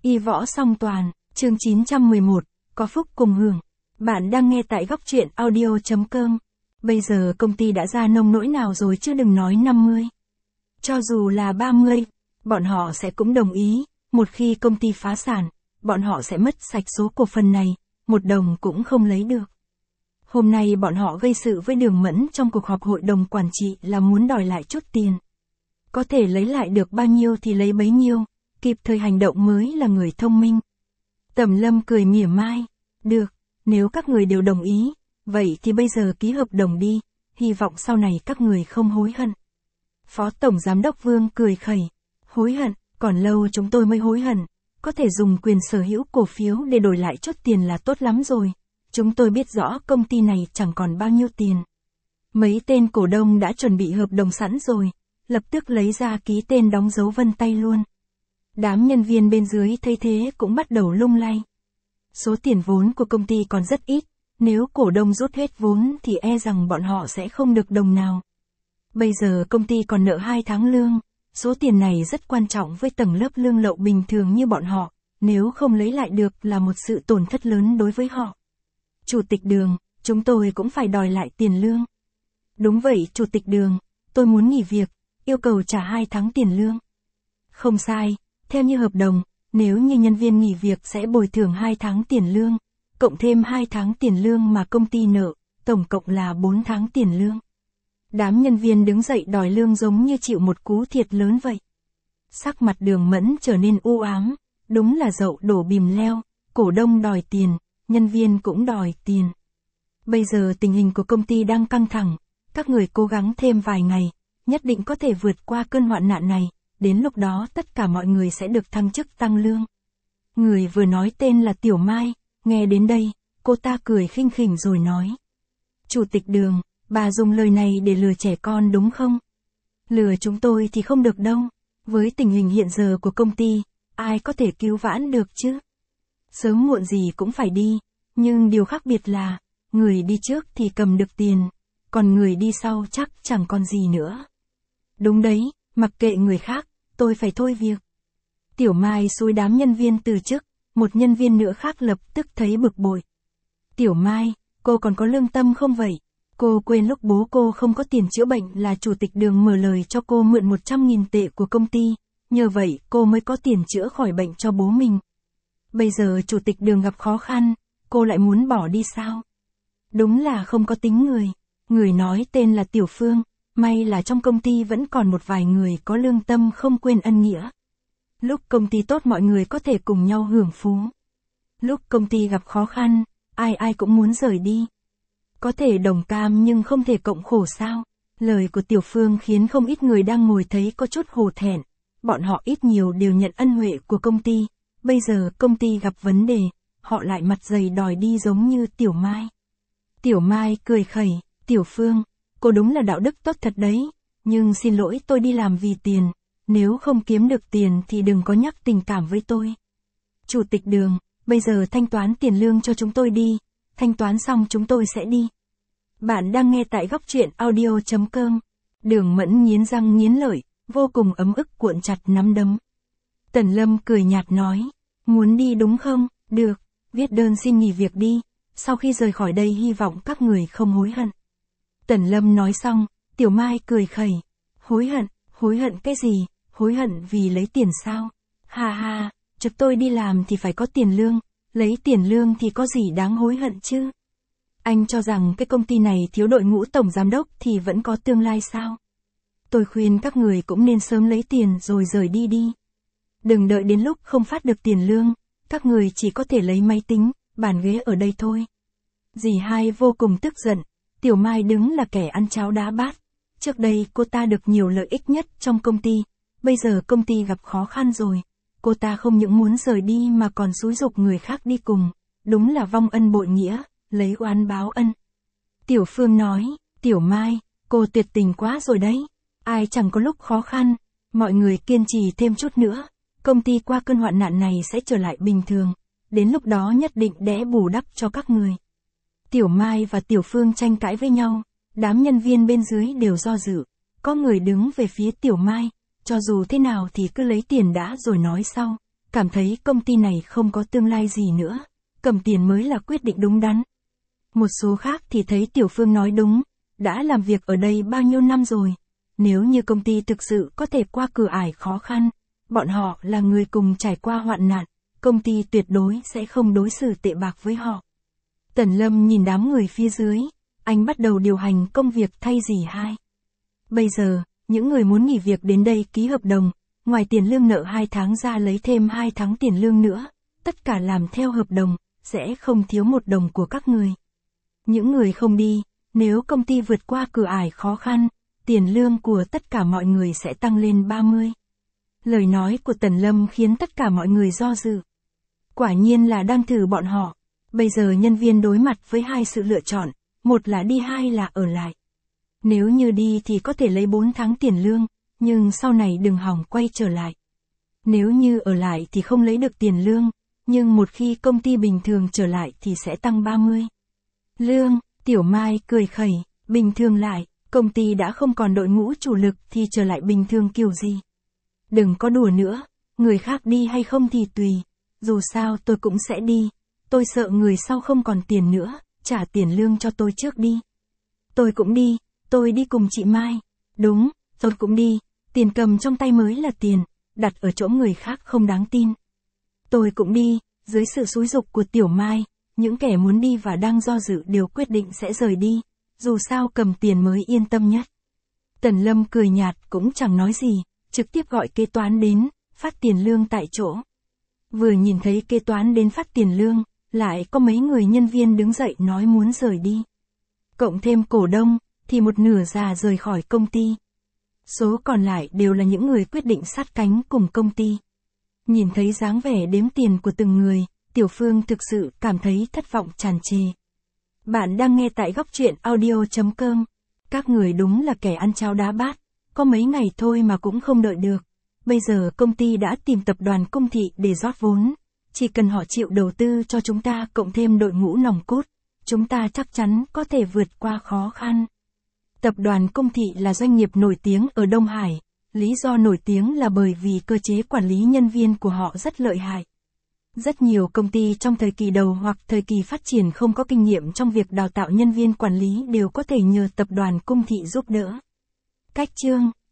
Y võ song toàn, chương 911, có phúc cùng hưởng. Bạn đang nghe tại góc truyện audio.com. Bây giờ công ty đã ra nông nỗi nào rồi chứ đừng nói 50. Cho dù là 30, bọn họ sẽ cũng đồng ý, một khi công ty phá sản, bọn họ sẽ mất sạch số cổ phần này, một đồng cũng không lấy được. Hôm nay bọn họ gây sự với Đường Mẫn trong cuộc họp hội đồng quản trị là muốn đòi lại chút tiền. Có thể lấy lại được bao nhiêu thì lấy bấy nhiêu, kịp thời hành động mới là người thông minh. Tầm Lâm cười mỉa mai, được, nếu các người đều đồng ý, vậy thì bây giờ ký hợp đồng đi, hy vọng sau này các người không hối hận. Phó Tổng Giám đốc Vương cười khẩy, hối hận, còn lâu chúng tôi mới hối hận, có thể dùng quyền sở hữu cổ phiếu để đổi lại chút tiền là tốt lắm rồi. Chúng tôi biết rõ công ty này chẳng còn bao nhiêu tiền. Mấy tên cổ đông đã chuẩn bị hợp đồng sẵn rồi, lập tức lấy ra ký tên đóng dấu vân tay luôn. Đám nhân viên bên dưới thấy thế cũng bắt đầu lung lay. Số tiền vốn của công ty còn rất ít, nếu cổ đông rút hết vốn thì e rằng bọn họ sẽ không được đồng nào. Bây giờ công ty còn nợ 2 tháng lương, số tiền này rất quan trọng với tầng lớp lương lậu bình thường như bọn họ, nếu không lấy lại được là một sự tổn thất lớn đối với họ. Chủ tịch Đường, chúng tôi cũng phải đòi lại tiền lương. Đúng vậy Chủ tịch Đường, tôi muốn nghỉ việc, yêu cầu trả 2 tháng tiền lương. Không sai, theo như hợp đồng, nếu như nhân viên nghỉ việc sẽ bồi thường 2 tháng tiền lương, cộng thêm 2 tháng tiền lương mà công ty nợ, tổng cộng là 4 tháng tiền lương. Đám nhân viên đứng dậy đòi lương giống như chịu một cú thiệt lớn vậy. Sắc mặt Đường Mẫn trở nên u ám, đúng là dậu đổ bìm leo, cổ đông đòi tiền, nhân viên cũng đòi tiền. Bây giờ tình hình của công ty đang căng thẳng, các người cố gắng thêm vài ngày, nhất định có thể vượt qua cơn hoạn nạn này, đến lúc đó tất cả mọi người sẽ được thăng chức tăng lương. Người vừa nói tên là Tiểu Mai, nghe đến đây, cô ta cười khinh khỉnh rồi nói. Chủ tịch Đường, bà dùng lời này để lừa trẻ con đúng không? Lừa chúng tôi thì không được đâu, với tình hình hiện giờ của công ty, ai có thể cứu vãn được chứ? Sớm muộn gì cũng phải đi, nhưng điều khác biệt là, người đi trước thì cầm được tiền, còn người đi sau chắc chẳng còn gì nữa. Đúng đấy, mặc kệ người khác, tôi phải thôi việc. Tiểu Mai xúi đám nhân viên từ chức, một nhân viên nữa khác lập tức thấy bực bội. Tiểu Mai, cô còn có lương tâm không vậy? Cô quên lúc bố cô không có tiền chữa bệnh là Chủ tịch Đường mở lời cho cô mượn 100.000 tệ của công ty, nhờ vậy cô mới có tiền chữa khỏi bệnh cho bố mình. Bây giờ Chủ tịch Đường gặp khó khăn, cô lại muốn bỏ đi sao? Đúng là không có tính người. Người nói tên là Tiểu Phương, may là trong công ty vẫn còn một vài người có lương tâm không quên ân nghĩa. Lúc công ty tốt mọi người có thể cùng nhau hưởng phú. Lúc công ty gặp khó khăn, ai ai cũng muốn rời đi. Có thể đồng cam nhưng không thể cộng khổ sao? Lời của Tiểu Phương khiến không ít người đang ngồi thấy có chút hổ thẹn. Bọn họ ít nhiều đều nhận ân huệ của công ty. Bây giờ công ty gặp vấn đề, họ lại mặt dày đòi đi giống như Tiểu Mai. Tiểu Mai cười khẩy, Tiểu Phương, cô đúng là đạo đức tốt thật đấy, nhưng xin lỗi tôi đi làm vì tiền, nếu không kiếm được tiền thì đừng có nhắc tình cảm với tôi. Chủ tịch Đường, bây giờ thanh toán tiền lương cho chúng tôi đi, thanh toán xong chúng tôi sẽ đi. Bạn đang nghe tại góc truyện audio.com. Đường Mẫn nghiến răng nghiến lợi, vô cùng ấm ức cuộn chặt nắm đấm. Tần Lâm cười nhạt nói, muốn đi đúng không? Được, viết đơn xin nghỉ việc đi, sau khi rời khỏi đây hy vọng các người không hối hận. Tần Lâm nói xong, Tiểu Mai cười khẩy, hối hận cái gì, hối hận vì lấy tiền sao? Ha ha, chợt tôi đi làm thì phải có tiền lương, lấy tiền lương thì có gì đáng hối hận chứ? Anh cho rằng cái công ty này thiếu đội ngũ tổng giám đốc thì vẫn có tương lai sao? Tôi khuyên các người cũng nên sớm lấy tiền rồi rời đi đi. Đừng đợi đến lúc không phát được tiền lương, các người chỉ có thể lấy máy tính, bàn ghế ở đây thôi. Dì hai vô cùng tức giận, Tiểu Mai đứng là kẻ ăn cháo đá bát. Trước đây cô ta được nhiều lợi ích nhất trong công ty, bây giờ công ty gặp khó khăn rồi. Cô ta không những muốn rời đi mà còn xúi giục người khác đi cùng, đúng là vong ân bội nghĩa, lấy oán báo ân. Tiểu Phương nói, Tiểu Mai, cô tuyệt tình quá rồi đấy, ai chẳng có lúc khó khăn, mọi người kiên trì thêm chút nữa, công ty qua cơn hoạn nạn này sẽ trở lại bình thường, đến lúc đó nhất định đẽ bù đắp cho các người. Tiểu Mai và Tiểu Phương tranh cãi với nhau, đám nhân viên bên dưới đều do dự, có người đứng về phía Tiểu Mai, cho dù thế nào thì cứ lấy tiền đã rồi nói sau, cảm thấy công ty này không có tương lai gì nữa, cầm tiền mới là quyết định đúng đắn. Một số khác thì thấy Tiểu Phương nói đúng, đã làm việc ở đây bao nhiêu năm rồi, nếu như công ty thực sự có thể qua cửa ải khó khăn, bọn họ là người cùng trải qua hoạn nạn, công ty tuyệt đối sẽ không đối xử tệ bạc với họ. Tần Lâm nhìn đám người phía dưới, anh bắt đầu điều hành công việc thay dì hai. Bây giờ, những người muốn nghỉ việc đến đây ký hợp đồng, ngoài tiền lương nợ 2 tháng ra lấy thêm 2 tháng tiền lương nữa, tất cả làm theo hợp đồng, sẽ không thiếu một đồng của các người. Những người không đi, nếu công ty vượt qua cửa ải khó khăn, tiền lương của tất cả mọi người sẽ tăng lên 30. Lời nói của Tần Lâm khiến tất cả mọi người do dự. Quả nhiên là đang thử bọn họ. Bây giờ nhân viên đối mặt với hai sự lựa chọn, một là đi hai là ở lại. Nếu như đi thì có thể lấy 4 tháng tiền lương, nhưng sau này đừng hỏng quay trở lại. Nếu như ở lại thì không lấy được tiền lương, nhưng một khi công ty bình thường trở lại thì sẽ tăng 30. Lương, Tiểu Mai cười khẩy, bình thường lại, công ty đã không còn đội ngũ chủ lực thì trở lại bình thường kiểu gì. Đừng có đùa nữa, người khác đi hay không thì tùy, dù sao tôi cũng sẽ đi, tôi sợ người sau không còn tiền nữa, trả tiền lương cho tôi trước đi. Tôi cũng đi, tôi đi cùng chị Mai. Đúng, tôi cũng đi, tiền cầm trong tay mới là tiền, đặt ở chỗ người khác không đáng tin. Tôi cũng đi, dưới sự xúi giục của Tiểu Mai, những kẻ muốn đi và đang do dự đều quyết định sẽ rời đi, dù sao cầm tiền mới yên tâm nhất. Tần Lâm cười nhạt cũng chẳng nói gì, trực tiếp gọi kế toán đến, phát tiền lương tại chỗ. Vừa nhìn thấy kế toán đến phát tiền lương, lại có mấy người nhân viên đứng dậy nói muốn rời đi. Cộng thêm cổ đông, thì một nửa già rời khỏi công ty. Số còn lại đều là những người quyết định sát cánh cùng công ty. Nhìn thấy dáng vẻ đếm tiền của từng người, Tiểu Phương thực sự cảm thấy thất vọng tràn trề. Bạn đang nghe tại góc truyện audio.com. Các người đúng là kẻ ăn cháo đá bát, có mấy ngày thôi mà cũng không đợi được. Bây giờ công ty đã tìm tập đoàn Cung Thị để rót vốn. Chỉ cần họ chịu đầu tư cho chúng ta cộng thêm đội ngũ nòng cốt, chúng ta chắc chắn có thể vượt qua khó khăn. Tập đoàn Cung Thị là doanh nghiệp nổi tiếng ở Đông Hải, lý do nổi tiếng là bởi vì cơ chế quản lý nhân viên của họ rất lợi hại. Rất nhiều công ty trong thời kỳ đầu hoặc thời kỳ phát triển không có kinh nghiệm trong việc đào tạo nhân viên quản lý đều có thể nhờ tập đoàn Cung Thị giúp đỡ. Cách chương